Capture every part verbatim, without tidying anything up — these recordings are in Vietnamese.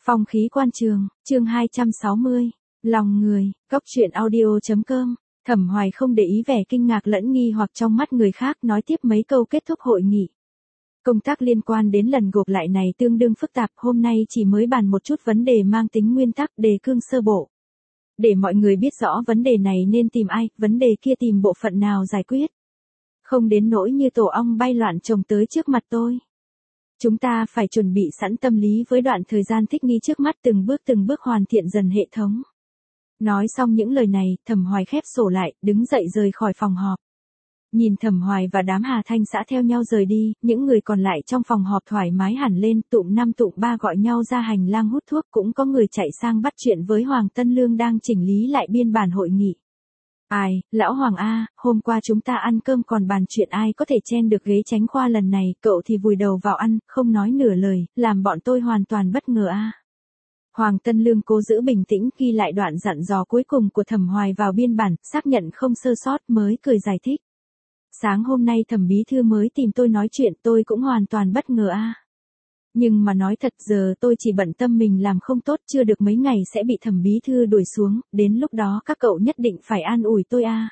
Phong khí quan trường, chương hai trăm sáu mươi. Lòng người, góc truyện audio.com. Thẩm Hoài không để ý vẻ kinh ngạc lẫn nghi hoặc trong mắt người khác, nói tiếp mấy câu kết thúc hội nghị. Công tác liên quan đến lần gộp lại này tương đương phức tạp, hôm nay chỉ mới bàn một chút vấn đề mang tính nguyên tắc, đề cương sơ bộ. Để mọi người biết rõ vấn đề này nên tìm ai, vấn đề kia tìm bộ phận nào giải quyết. Không đến nỗi như tổ ong bay loạn trồng tới trước mặt tôi. Chúng ta phải chuẩn bị sẵn tâm lý với đoạn thời gian thích nghi trước mắt, từng bước từng bước hoàn thiện dần hệ thống. Nói xong những lời này, Thẩm Hoài khép sổ lại, đứng dậy rời khỏi phòng họp. Nhìn Thẩm Hoài và đám Hà Thanh xã theo nhau rời đi, những người còn lại trong phòng họp thoải mái hẳn lên, tụm năm tụm ba gọi nhau ra hành lang hút thuốc, cũng có người chạy sang bắt chuyện với Hoàng Tân Lương đang chỉnh lý lại biên bản hội nghị. Ai, lão Hoàng A, hôm qua chúng ta ăn cơm còn bàn chuyện ai có thể chen được ghế tránh khoa lần này, cậu thì vùi đầu vào ăn, không nói nửa lời, làm bọn tôi hoàn toàn bất ngờ A. Hoàng Tân Lương cố giữ bình tĩnh ghi lại đoạn dặn dò cuối cùng của Thẩm Hoài vào biên bản, xác nhận không sơ sót mới cười giải thích. Sáng hôm nay Thẩm bí thư mới tìm tôi nói chuyện, tôi cũng hoàn toàn bất ngờ A. Nhưng mà nói thật giờ tôi chỉ bận tâm mình làm không tốt, chưa được mấy ngày sẽ bị Thẩm bí thư đuổi xuống, đến lúc đó các cậu nhất định phải an ủi tôi A.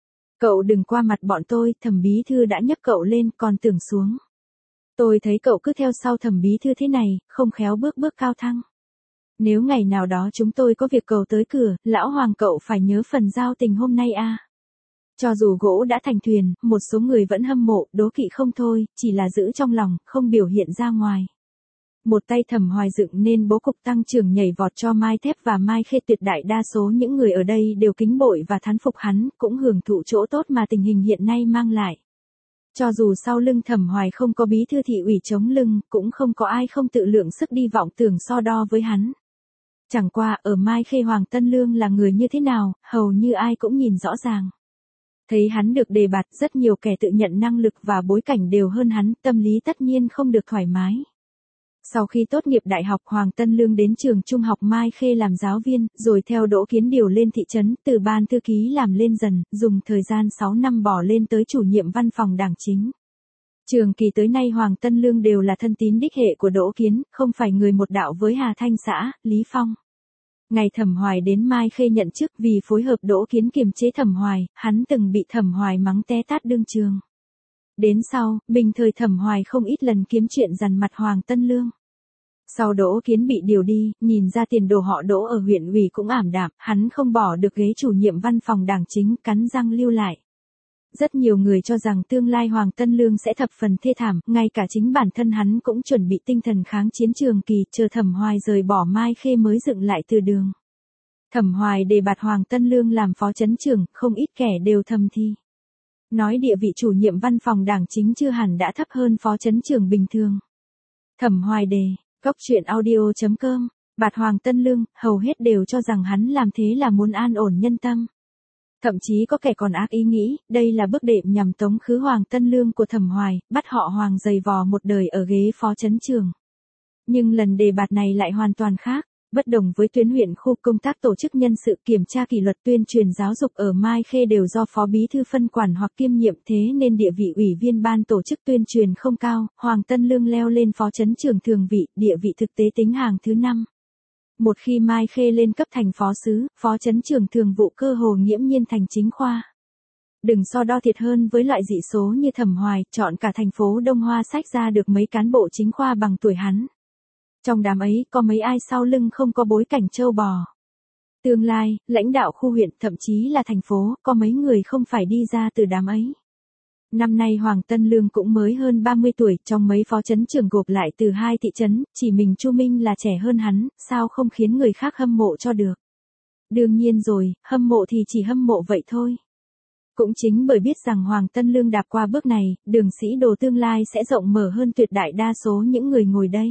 Cậu đừng qua mặt bọn tôi, Thẩm bí thư đã nhấc cậu lên còn tưởng xuống. Tôi thấy cậu cứ theo sau Thẩm bí thư thế này, không khéo bước bước cao thăng. Nếu ngày nào đó chúng tôi có việc cầu tới cửa, lão Hoàng cậu phải nhớ phần giao tình hôm nay A. Cho dù gỗ đã thành thuyền, một số người vẫn hâm mộ, đố kỵ không thôi, chỉ là giữ trong lòng, không biểu hiện ra ngoài. Một tay Thẩm Hoài dựng nên bố cục tăng trưởng nhảy vọt cho Mai Thép và Mai Khê, tuyệt đại đa số những người ở đây đều kính bội và thán phục hắn, cũng hưởng thụ chỗ tốt mà tình hình hiện nay mang lại. Cho dù sau lưng Thẩm Hoài không có bí thư thị ủy chống lưng, cũng không có ai không tự lượng sức đi vọng tưởng so đo với hắn. Chẳng qua ở Mai Khê Hoàng Tân Lương là người như thế nào, hầu như ai cũng nhìn rõ ràng. Thấy hắn được đề bạt, rất nhiều kẻ tự nhận năng lực và bối cảnh đều hơn hắn, tâm lý tất nhiên không được thoải mái. Sau khi tốt nghiệp đại học, Hoàng Tân Lương đến trường trung học Mai Khê làm giáo viên, rồi theo Đỗ Kiến điều lên thị trấn, từ ban thư ký làm lên dần, dùng thời gian sáu năm bỏ lên tới chủ nhiệm văn phòng đảng chính. Trường kỳ tới nay Hoàng Tân Lương đều là thân tín đích hệ của Đỗ Kiến, không phải người một đạo với Hà Thanh xã, Lý Phong. Ngày Thẩm Hoài đến Mai Khê nhận chức, vì phối hợp Đỗ Kiến kiềm chế Thẩm Hoài, hắn từng bị Thẩm Hoài mắng té tát đương trường. Đến sau, bình thời Thẩm Hoài không ít lần kiếm chuyện dằn mặt Hoàng Tân Lương. Sau Đỗ Kiến bị điều đi, nhìn ra tiền đồ họ Đỗ ở huyện ủy cũng ảm đạm, hắn không bỏ được ghế chủ nhiệm văn phòng đảng chính, cắn răng lưu lại. Rất nhiều người cho rằng tương lai Hoàng Tân Lương sẽ thập phần thê thảm, ngay cả chính bản thân hắn cũng chuẩn bị tinh thần kháng chiến trường kỳ, chờ Thẩm Hoài rời bỏ Mai Khê mới dựng lại từ đường. Thẩm Hoài đề bạt Hoàng Tân Lương làm phó trấn trưởng, không ít kẻ đều thầm thi. Nói địa vị chủ nhiệm văn phòng đảng chính chưa hẳn đã thấp hơn phó trấn trưởng bình thường. Thẩm Hoài đề, góc truyện audio.com, bạt Hoàng Tân Lương, hầu hết đều cho rằng hắn làm thế là muốn an ổn nhân tâm. Thậm chí có kẻ còn ác ý nghĩ, đây là bước đệm nhằm tống khứ Hoàng Tân Lương của Thẩm Hoài, bắt họ Hoàng dày vò một đời ở ghế phó trấn trưởng. Nhưng lần đề bạt này lại hoàn toàn khác. Bất đồng với tuyến huyện khu, công tác tổ chức nhân sự, kiểm tra kỷ luật, tuyên truyền giáo dục ở Mai Khê đều do phó bí thư phân quản hoặc kiêm nhiệm, thế nên địa vị ủy viên ban tổ chức tuyên truyền không cao. Hoàng Tân Lương leo lên phó trấn trưởng thường vị, địa vị thực tế tính hàng thứ năm. Một khi Mai Khê lên cấp thành phó xứ, phó trấn trưởng thường vụ cơ hồ nghiễm nhiên thành chính khoa. Đừng so đo thiệt hơn với loại dị số như Thẩm Hoài, chọn cả thành phố Đông Hoa xách ra được mấy cán bộ chính khoa bằng tuổi hắn. Trong đám ấy, có mấy ai sau lưng không có bối cảnh trâu bò. Tương lai, lãnh đạo khu huyện, thậm chí là thành phố, có mấy người không phải đi ra từ đám ấy. Năm nay Hoàng Tân Lương cũng mới hơn ba mươi tuổi, trong mấy phó trấn trưởng gộp lại từ hai thị trấn, chỉ mình Chu Minh là trẻ hơn hắn, sao không khiến người khác hâm mộ cho được. Đương nhiên rồi, hâm mộ thì chỉ hâm mộ vậy thôi. Cũng chính bởi biết rằng Hoàng Tân Lương đạp qua bước này, đường sĩ đồ tương lai sẽ rộng mở hơn tuyệt đại đa số những người ngồi đây.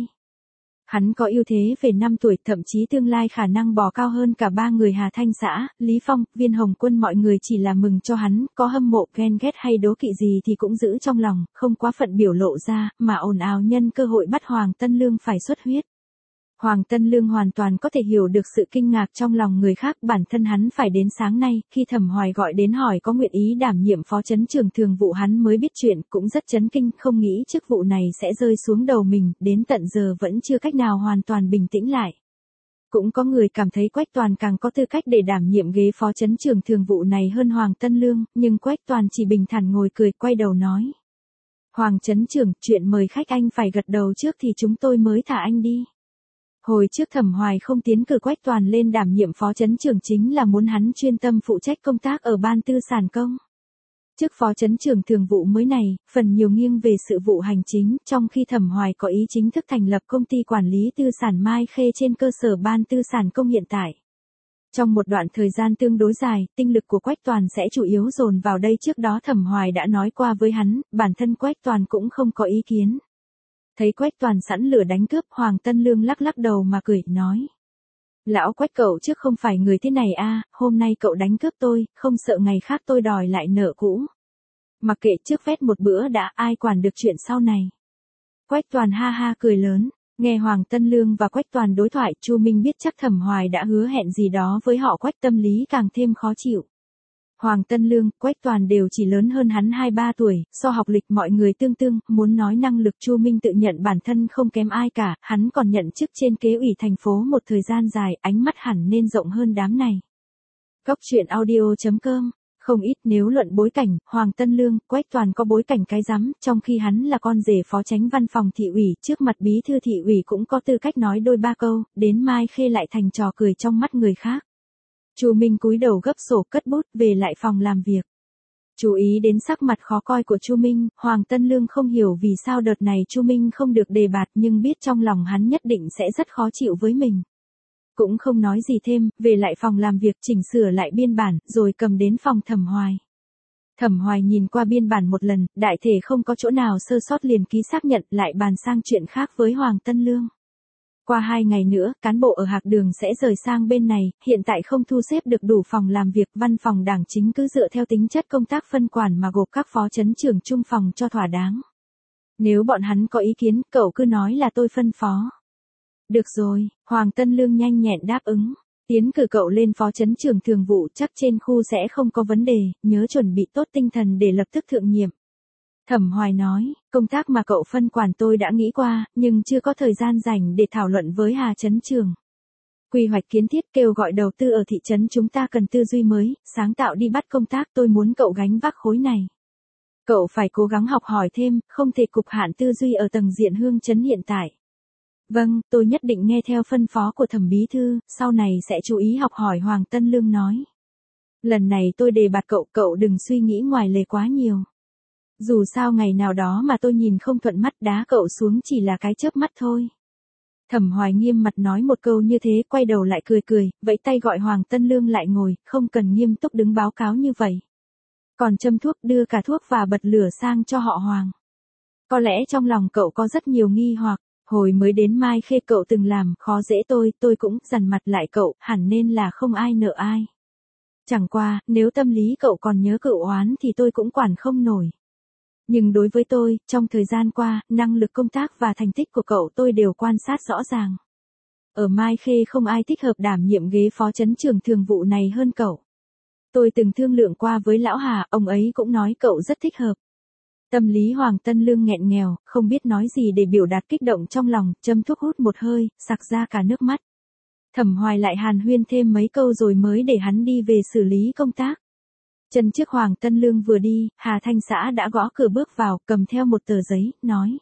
Hắn có ưu thế về năm tuổi, thậm chí tương lai khả năng bò cao hơn cả ba người Hà Thanh xã, Lý Phong, Viên Hồng Quân, mọi người chỉ là mừng cho hắn, có hâm mộ, ghen ghét hay đố kỵ gì thì cũng giữ trong lòng, không quá phận biểu lộ ra, mà ồn ào nhân cơ hội bắt Hoàng Tân Lương phải xuất huyết. Hoàng Tân Lương hoàn toàn có thể hiểu được sự kinh ngạc trong lòng người khác, bản thân hắn phải đến sáng nay, khi Thẩm Hoài gọi đến hỏi có nguyện ý đảm nhiệm phó trấn trưởng thường vụ hắn mới biết chuyện, cũng rất chấn kinh, không nghĩ chức vụ này sẽ rơi xuống đầu mình, đến tận giờ vẫn chưa cách nào hoàn toàn bình tĩnh lại. Cũng có người cảm thấy Quách Toàn càng có tư cách để đảm nhiệm ghế phó trấn trưởng thường vụ này hơn Hoàng Tân Lương, nhưng Quách Toàn chỉ bình thản ngồi cười quay đầu nói. Hoàng trấn trưởng, chuyện mời khách anh phải gật đầu trước thì chúng tôi mới thả anh đi. Hồi trước Thẩm Hoài không tiến cử Quách Toàn lên đảm nhiệm phó trấn trưởng chính là muốn hắn chuyên tâm phụ trách công tác ở ban tư sản công. Chức phó trấn trưởng thường vụ mới này, phần nhiều nghiêng về sự vụ hành chính, trong khi Thẩm Hoài có ý chính thức thành lập công ty quản lý tư sản Mai Khê trên cơ sở ban tư sản công hiện tại. Trong một đoạn thời gian tương đối dài, tinh lực của Quách Toàn sẽ chủ yếu dồn vào đây. Trước đó Thẩm Hoài đã nói qua với hắn, bản thân Quách Toàn cũng không có ý kiến. Thấy Quách Toàn sẵn lửa đánh cướp, Hoàng Tân Lương lắc lắc đầu mà cười, nói. Lão Quách cậu trước không phải người thế này a, hôm nay cậu đánh cướp tôi, không sợ ngày khác tôi đòi lại nợ cũ. Mặc kệ, trước vét một bữa đã, ai quản được chuyện sau này. Quách Toàn ha ha cười lớn, nghe Hoàng Tân Lương và Quách Toàn đối thoại, Chu Minh biết chắc Thẩm Hoài đã hứa hẹn gì đó với họ, Quách tâm lý càng thêm khó chịu. Hoàng Tân Lương, Quách Toàn đều chỉ lớn hơn hắn hai ba tuổi, so học lịch mọi người tương tương, muốn nói năng lực Chu Minh tự nhận bản thân không kém ai cả, hắn còn nhận chức trên kế ủy thành phố một thời gian dài, ánh mắt hẳn nên rộng hơn đám này. Góc truyện audio chấm com, không ít nếu luận bối cảnh, Hoàng Tân Lương, Quách Toàn có bối cảnh cái rắm, trong khi hắn là con rể phó chánh văn phòng thị ủy, trước mặt bí thư thị ủy cũng có tư cách nói đôi ba câu, đến Mai Khê lại thành trò cười trong mắt người khác. Chu Minh cúi đầu gấp sổ cất bút về lại phòng làm việc. Chú ý đến sắc mặt khó coi của Chu Minh, Hoàng Tân Lương không hiểu vì sao đợt này Chu Minh không được đề bạt nhưng biết trong lòng hắn nhất định sẽ rất khó chịu với mình. Cũng không nói gì thêm, về lại phòng làm việc chỉnh sửa lại biên bản, rồi cầm đến phòng Thẩm Hoài. Thẩm Hoài nhìn qua biên bản một lần, đại thể không có chỗ nào sơ sót liền ký xác nhận, lại bàn sang chuyện khác với Hoàng Tân Lương. Qua hai ngày nữa, cán bộ ở Hạc Đường sẽ rời sang bên này, hiện tại không thu xếp được đủ phòng làm việc, văn phòng đảng chính cứ dựa theo tính chất công tác phân quản mà gộp các phó trấn trưởng chung phòng cho thỏa đáng. Nếu bọn hắn có ý kiến, cậu cứ nói là tôi phân phó. Được rồi, Hoàng Tân Lương nhanh nhẹn đáp ứng, tiến cử cậu lên phó trấn trưởng thường vụ, chắc trên khu sẽ không có vấn đề, nhớ chuẩn bị tốt tinh thần để lập tức thượng nhiệm. Thẩm Hoài nói, công tác mà cậu phân quản tôi đã nghĩ qua, nhưng chưa có thời gian rảnh để thảo luận với Hà trấn trưởng. Quy hoạch kiến thiết kêu gọi đầu tư ở thị trấn chúng ta cần tư duy mới, sáng tạo đi bắt công tác, tôi muốn cậu gánh vác khối này. Cậu phải cố gắng học hỏi thêm, không thể cục hạn tư duy ở tầng diện hương trấn hiện tại. Vâng, tôi nhất định nghe theo phân phó của Thẩm bí thư, sau này sẽ chú ý học hỏi, Hoàng Tân Lương nói. Lần này tôi đề bạt cậu, cậu đừng suy nghĩ ngoài lề quá nhiều. Dù sao ngày nào đó mà tôi nhìn không thuận mắt đá cậu xuống chỉ là cái chớp mắt thôi. Thẩm Hoài nghiêm mặt nói một câu như thế, quay đầu lại cười cười, vẫy tay gọi Hoàng Tân Lương lại ngồi, không cần nghiêm túc đứng báo cáo như vậy. Còn châm thuốc, đưa cả thuốc và bật lửa sang cho họ Hoàng. Có lẽ trong lòng cậu có rất nhiều nghi hoặc, hồi mới đến Mai Khê cậu từng làm khó dễ tôi, tôi cũng dằn mặt lại cậu, hẳn nên là không ai nợ ai. Chẳng qua, nếu tâm lý cậu còn nhớ cậu oán thì tôi cũng quản không nổi. Nhưng đối với tôi, trong thời gian qua, năng lực công tác và thành tích của cậu tôi đều quan sát rõ ràng. Ở Mai Khê không ai thích hợp đảm nhiệm ghế phó trấn trưởng thường vụ này hơn cậu. Tôi từng thương lượng qua với lão Hà, ông ấy cũng nói cậu rất thích hợp. Tâm lý Hoàng Tân Lương nghẹn nghèo, không biết nói gì để biểu đạt kích động trong lòng, châm thuốc hút một hơi, sặc ra cả nước mắt. Thẩm Hoài lại hàn huyên thêm mấy câu rồi mới để hắn đi về xử lý công tác. Chân trước Hoàng Tân Lương vừa đi, Hà Thanh Xã đã gõ cửa bước vào, cầm theo một tờ giấy, nói.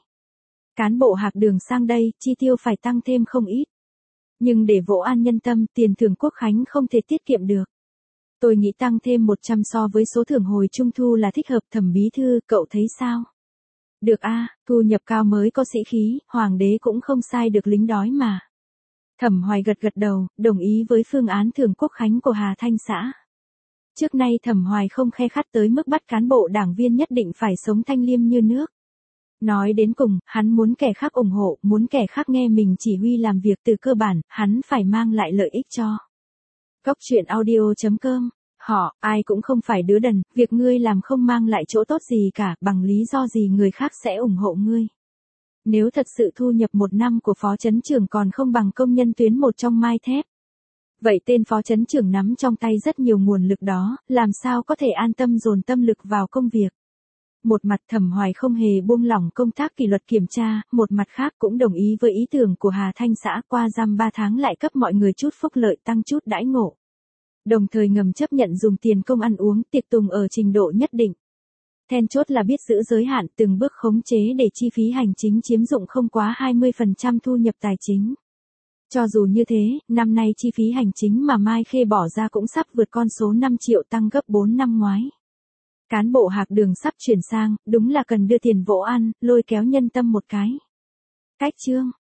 Cán bộ Hạc Đường sang đây, chi tiêu phải tăng thêm không ít. Nhưng để vỗ an nhân tâm, tiền thưởng Quốc Khánh không thể tiết kiệm được. Tôi nghĩ tăng thêm một trăm so với số thưởng hồi trung thu là thích hợp. Thẩm bí thư, cậu thấy sao? Được a, thu nhập cao mới có sĩ khí, hoàng đế cũng không sai được lính đói mà. Thẩm Hoài gật gật đầu, đồng ý với phương án thưởng Quốc Khánh của Hà Thanh Xã. Trước nay Thẩm Hoài không khe khắt tới mức bắt cán bộ đảng viên nhất định phải sống thanh liêm như nước. Nói đến cùng, hắn muốn kẻ khác ủng hộ, muốn kẻ khác nghe mình chỉ huy làm việc từ cơ bản, hắn phải mang lại lợi ích cho. Góc truyện audio chấm com, họ, ai cũng không phải đứa đần, việc ngươi làm không mang lại chỗ tốt gì cả, bằng lý do gì người khác sẽ ủng hộ ngươi. Nếu thật sự thu nhập một năm của phó trấn trưởng còn không bằng công nhân tuyến một trong Mai Thép. Vậy tên phó trấn trưởng nắm trong tay rất nhiều nguồn lực đó, làm sao có thể an tâm dồn tâm lực vào công việc. Một mặt Thẩm Hoài không hề buông lỏng công tác kỷ luật kiểm tra, một mặt khác cũng đồng ý với ý tưởng của Hà Thanh xã qua giam ba tháng lại cấp mọi người chút phúc lợi tăng chút đãi ngộ. Đồng thời ngầm chấp nhận dùng tiền công ăn uống tiệc tùng ở trình độ nhất định. Then chốt là biết giữ giới hạn từng bước khống chế để chi phí hành chính chiếm dụng không quá hai mươi phần trăm thu nhập tài chính. Cho dù như thế, năm nay chi phí hành chính mà Mai Khê bỏ ra cũng sắp vượt con số năm triệu tăng gấp bốn năm ngoái. Cán bộ Hạc Đường sắp chuyển sang, đúng là cần đưa tiền vỗ ăn, lôi kéo nhân tâm một cái. Cách chương